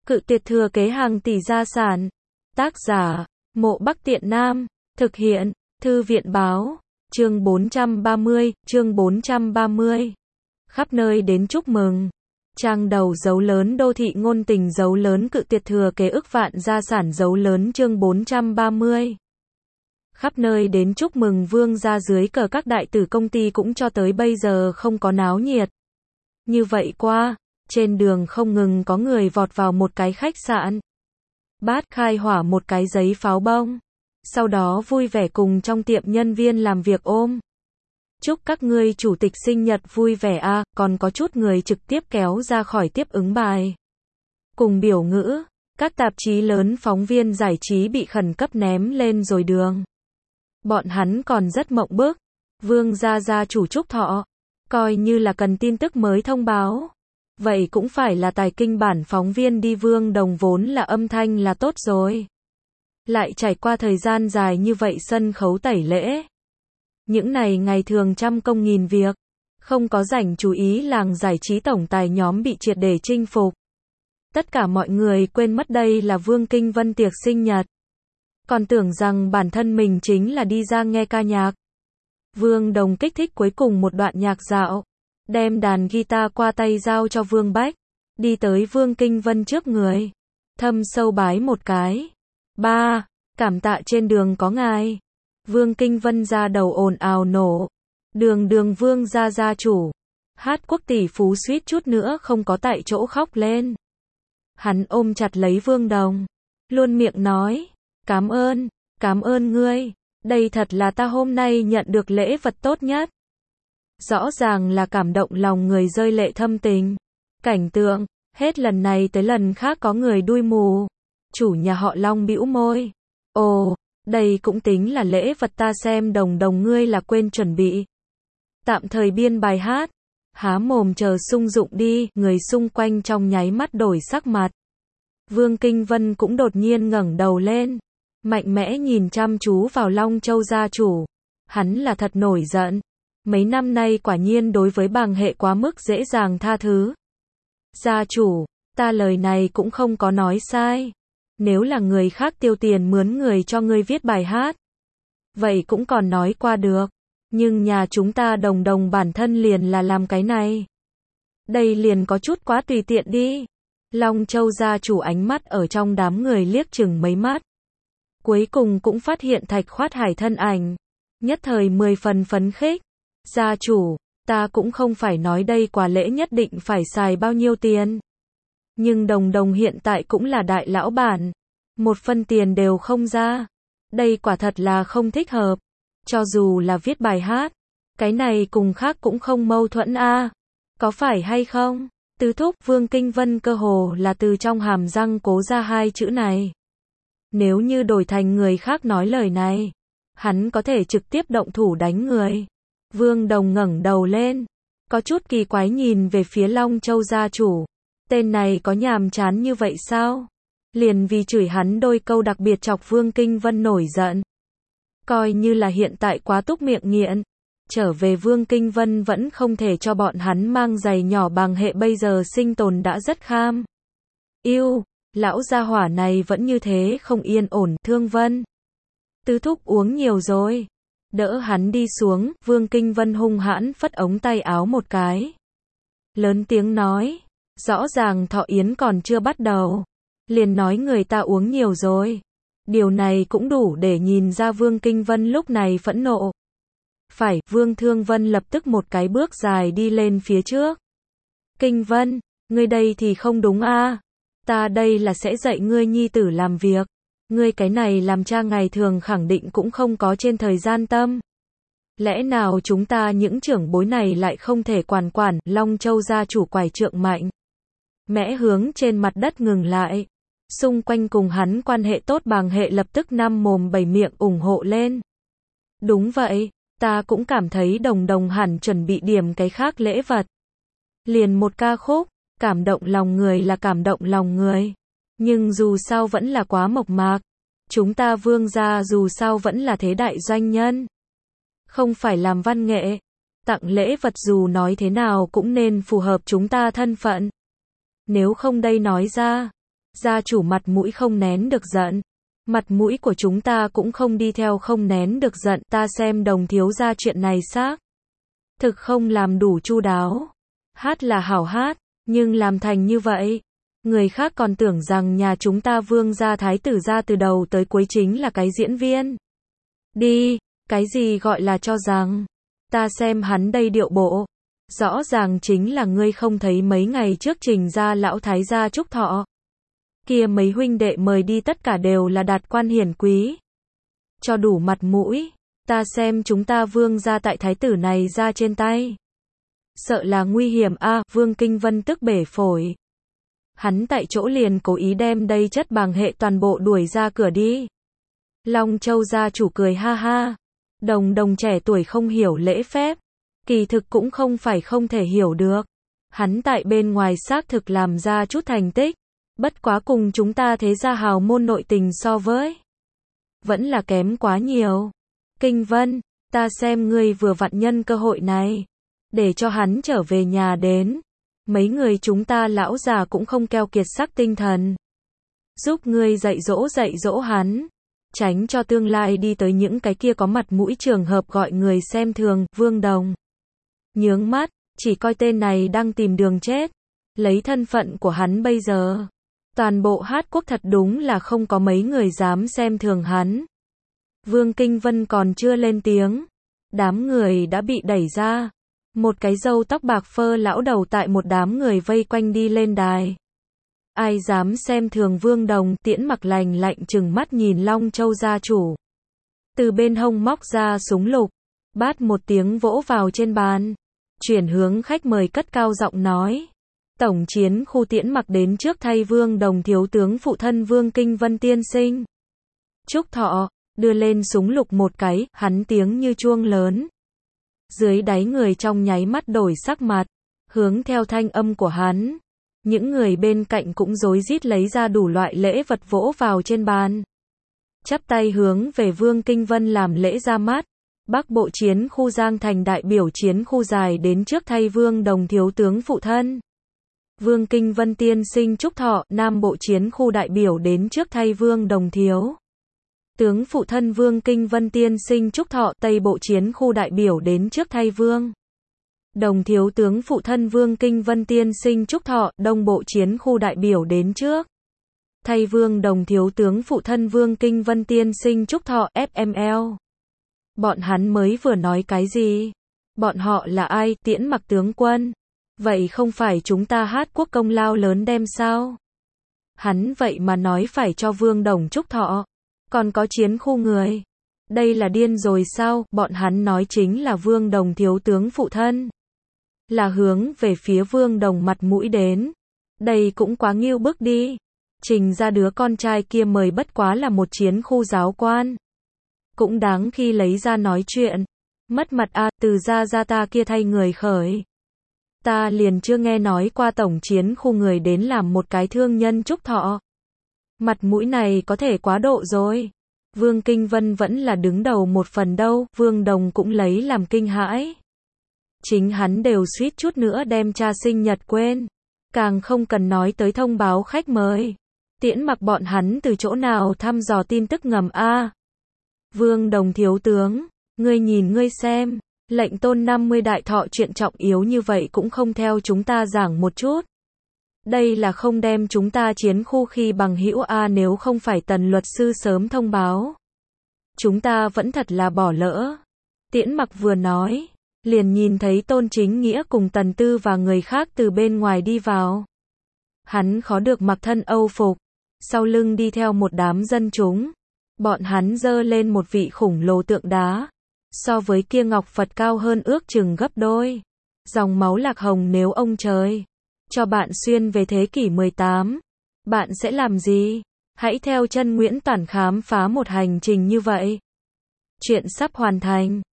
Cự tuyệt thừa kế hàng tỷ gia sản. Tác giả, Mộ Bắc Tiện Nam. Thực hiện, Thư viện báo. Chương 430. Khắp nơi đến chúc mừng. Trang đầu dấu lớn đô thị ngôn tình dấu lớn cự tuyệt thừa kế ức vạn gia sản dấu lớn chương 430. Khắp nơi đến chúc mừng vương gia dưới cờ các đại tử công ty cũng cho tới bây giờ không có náo nhiệt. Như vậy qua, trên đường không ngừng có người vọt vào một cái khách sạn. Bát khai hỏa một cái giấy pháo bông. Sau đó vui vẻ cùng trong tiệm nhân viên làm việc ôm. Chúc các ngươi chủ tịch sinh nhật vui vẻ a, còn có chút người trực tiếp kéo ra khỏi tiếp ứng bài. Cùng biểu ngữ, các tạp chí lớn phóng viên giải trí bị khẩn cấp ném lên rồi đường. Bọn hắn còn rất mộng bức. Vương gia chủ chúc thọ. Coi như là cần tin tức mới thông báo. Vậy cũng phải là tài kinh bản phóng viên đi Vương Đồng vốn là âm thanh là tốt rồi. Lại trải qua thời gian dài như vậy sân khấu tẩy lễ. Những này ngày thường trăm công nghìn việc. Không có rảnh chú ý làng giải trí tổng tài nhóm bị triệt để chinh phục. Tất cả mọi người quên mất đây là Vương Kinh Vân tiệc sinh nhật. Còn tưởng rằng bản thân mình chính là đi ra nghe ca nhạc. Vương Đồng kích thích cuối cùng một đoạn nhạc dạo. Đem đàn guitar qua tay giao cho Vương Bách. Đi tới Vương Kinh Vân trước người. Thâm sâu bái một cái. Ba, cảm tạ trên đường có ngài. Vương Kinh Vân ra đầu ồn ào nổ. Đường Vương gia chủ. Hát quốc tỷ phú suýt chút nữa không có tại chỗ khóc lên. Hắn ôm chặt lấy Vương Đồng. Luôn miệng nói. Cảm ơn ngươi. Đây thật là ta hôm nay nhận được lễ vật tốt nhất. Rõ ràng là cảm động lòng người rơi lệ thâm tình. Cảnh tượng, hết lần này tới lần khác có người đuôi mù. Chủ nhà họ Long bĩu môi. Ồ, đây cũng tính là lễ vật ta xem Đồng ngươi là quên chuẩn bị. Tạm thời biên bài hát. Há mồm chờ sung dụng đi, người xung quanh trong nháy mắt đổi sắc mặt. Vương Kinh Vân cũng đột nhiên ngẩng đầu lên. Mạnh mẽ nhìn chăm chú vào Long Châu gia chủ. Hắn là thật nổi giận. Mấy năm nay quả nhiên đối với bàng hệ quá mức dễ dàng tha thứ. Gia chủ, ta lời này cũng không có nói sai. Nếu là người khác tiêu tiền mướn người cho ngươi viết bài hát. Vậy cũng còn nói qua được. Nhưng nhà chúng ta Đồng bản thân liền là làm cái này. Đây liền có chút quá tùy tiện đi. Long Châu gia chủ ánh mắt ở trong đám người liếc chừng mấy mắt. Cuối cùng cũng phát hiện Thạch Khoát Hải thân ảnh. Nhất thời 10 phần phấn khích. Gia chủ, ta cũng không phải nói đây quà lễ nhất định phải xài bao nhiêu tiền. Nhưng Đồng hiện tại cũng là đại lão bản. 1 phân tiền đều không ra. Đây quả thật là không thích hợp. Cho dù là viết bài hát. Cái này cùng khác cũng không mâu thuẫn a. Có phải hay không? Tứ thúc Vương Kinh Vân cơ hồ là từ trong hàm răng cố ra 2 chữ này. Nếu như đổi thành người khác nói lời này. Hắn có thể trực tiếp động thủ đánh người. Vương Đồng ngẩng đầu lên. Có chút kỳ quái nhìn về phía Long Châu gia chủ. Tên này có nhàm chán như vậy sao? Liền vì chửi hắn đôi câu đặc biệt chọc Vương Kinh Vân nổi giận. Coi như là hiện tại quá túc miệng nghiện. Trở về Vương Kinh Vân vẫn không thể cho bọn hắn mang giày nhỏ bàng hệ bây giờ sinh tồn đã rất kham. Yêu, lão gia hỏa này vẫn như thế không yên ổn, Thương Vân. Tứ thúc uống nhiều rồi. Đỡ hắn đi xuống, Vương Kinh Vân hung hãn phất ống tay áo một cái. Lớn tiếng nói, rõ ràng thọ yến còn chưa bắt đầu. Liền nói người ta uống nhiều rồi. Điều này cũng đủ để nhìn ra Vương Kinh Vân lúc này phẫn nộ. Phải, Vương Thương Vân lập tức một cái bước dài đi lên phía trước. Kinh Vân, ngươi đây thì không đúng a. Ta đây là sẽ dạy ngươi nhi tử làm việc. Ngươi cái này làm cha ngày thường khẳng định cũng không có trên thời gian tâm. Lẽ nào chúng ta những trưởng bối này lại không thể quản. Long Châu gia chủ quải trượng mạnh mẽ hướng trên mặt đất ngừng lại. Xung quanh cùng hắn quan hệ tốt bàng hệ lập tức năm mồm bảy miệng ủng hộ lên. Đúng vậy, ta cũng cảm thấy Đồng hẳn chuẩn bị điểm cái khác lễ vật. Liền một ca khúc, cảm động lòng người là cảm động lòng người. Nhưng dù sao vẫn là quá mộc mạc. Chúng ta Vương gia dù sao vẫn là thế đại doanh nhân. Không phải làm văn nghệ. Tặng lễ vật dù nói thế nào cũng nên phù hợp chúng ta thân phận. Nếu không đây nói ra. Gia chủ mặt mũi không nén được giận. Mặt mũi của chúng ta cũng không đi theo không nén được giận, ta xem Đồng thiếu gia chuyện này xác thực không làm đủ chu đáo. Hát là hảo hát, nhưng làm thành như vậy, người khác còn tưởng rằng nhà chúng ta vương gia thái tử gia từ đầu tới cuối chính là cái diễn viên. Đi, cái gì gọi là cho rằng, ta xem hắn đây điệu bộ, rõ ràng chính là ngươi không thấy mấy ngày trước Trình gia lão thái gia chúc thọ. Kia mấy huynh đệ mời đi tất cả đều là đạt quan hiển quý. Cho đủ mặt mũi, ta xem chúng ta vương gia tại thái tử này ra trên tay. Sợ là nguy hiểm a. Vương Kinh Vân tức bể phổi. Hắn tại chỗ liền cố ý đem đây chất bàng hệ toàn bộ đuổi ra cửa đi. Long Châu gia chủ cười ha ha. Đồng trẻ tuổi không hiểu lễ phép. Kỳ thực cũng không phải không thể hiểu được. Hắn tại bên ngoài xác thực làm ra chút thành tích. Bất quá cùng chúng ta thế gia hào môn nội tình so với, vẫn là kém quá nhiều. Kinh Vân, ta xem ngươi vừa vặn nhân cơ hội này, để cho hắn trở về nhà đến. Mấy người chúng ta lão già cũng không keo kiệt sắc tinh thần. Giúp ngươi dạy dỗ hắn. Tránh cho tương lai đi tới những cái kia có mặt mũi trường hợp gọi người xem thường. Vương Đồng nhướng mắt, chỉ coi tên này đang tìm đường chết. Lấy thân phận của hắn bây giờ, toàn bộ Hát quốc thật đúng là không có mấy người dám xem thường hắn. Vương Kinh Vân còn chưa lên tiếng, đám người đã bị đẩy ra. Một cái râu tóc bạc phơ lão đầu tại một đám người vây quanh đi lên đài. Ai dám xem thường Vương Đồng? Tiễn Mặc lành lạnh trừng mắt nhìn Long Châu gia chủ. Từ bên hông móc ra súng lục, bát một tiếng vỗ vào trên bàn. Chuyển hướng khách mời cất cao giọng nói. Tổng chiến khu Tiễn Mặc đến trước thay Vương Đồng thiếu tướng phụ thân Vương Kinh Vân tiên sinh chúc thọ, đưa lên súng lục một cái, hắn tiếng như chuông lớn. Dưới đáy người trong nháy mắt đổi sắc mặt, hướng theo thanh âm của hắn. Những người bên cạnh cũng rối rít lấy ra đủ loại lễ vật vỗ vào trên bàn. Chắp tay hướng về Vương Kinh Vân làm lễ ra mắt. Bắc Bộ chiến khu Giang Thành đại biểu chiến khu dài đến trước thay Vương Đồng thiếu tướng phụ thân Vương Kinh Vân tiên sinh chúc thọ. Nam Bộ chiến khu đại biểu đến trước thay Vương Đồng thiếu tướng phụ thân Vương Kinh Vân tiên sinh chúc thọ. Tây Bộ chiến khu đại biểu đến trước thay Vương Đồng thiếu tướng phụ thân Vương Kinh Vân tiên sinh chúc thọ. Đông Bộ chiến khu đại biểu đến trước thay Vương Đồng thiếu tướng phụ thân Vương Kinh Vân tiên sinh chúc thọ. FML. Bọn hắn mới vừa nói cái gì? Bọn họ là ai? Tiễn Mặc tướng quân. Vậy không phải chúng ta Hát quốc công lao lớn đem sao? Hắn vậy mà nói phải cho Vương Đồng chúc thọ. Còn có chiến khu người. Đây là điên rồi sao? Bọn hắn nói chính là Vương Đồng thiếu tướng phụ thân. Là hướng về phía Vương Đồng mặt mũi đến. Đây cũng quá nghiêu bức đi. Trình ra đứa con trai kia mời bất quá là một chiến khu giáo quan. Cũng đáng khi lấy ra nói chuyện. Mất mặt a. Từ gia ta kia thay người khởi. Ta liền chưa nghe nói qua tổng chiến khu người đến làm một cái thương nhân chúc thọ. Mặt mũi này có thể quá độ rồi. Vương Kinh Vân vẫn là đứng đầu một phần đâu. Vương Đồng cũng lấy làm kinh hãi. Chính hắn đều suýt chút nữa đem cha sinh nhật quên. Càng không cần nói tới thông báo khách mời. Tiễn Mặc bọn hắn từ chỗ nào thăm dò tin tức ngầm a? Vương Đồng thiếu tướng, ngươi nhìn ngươi xem, lệnh tôn 50 đại thọ chuyện trọng yếu như vậy cũng không theo chúng ta giảng một chút. Đây là không đem chúng ta chiến khu khi bằng hữu a. Nếu không phải Tần luật sư sớm thông báo, chúng ta vẫn thật là bỏ lỡ. Tiễn Mặc vừa nói, liền nhìn thấy Tôn Chính Nghĩa cùng Tần Tư và người khác từ bên ngoài đi vào. Hắn khó được mặc thân Âu phục, sau lưng đi theo một đám dân chúng. Bọn hắn giơ lên một vị khủng lồ tượng đá, so với kia ngọc Phật cao hơn ước chừng gấp đôi. Dòng máu lạc hồng, nếu ông trời cho bạn xuyên về thế kỷ 18, bạn sẽ làm gì? Hãy theo chân Nguyễn Toản khám phá một hành trình như vậy. Chuyện sắp hoàn thành.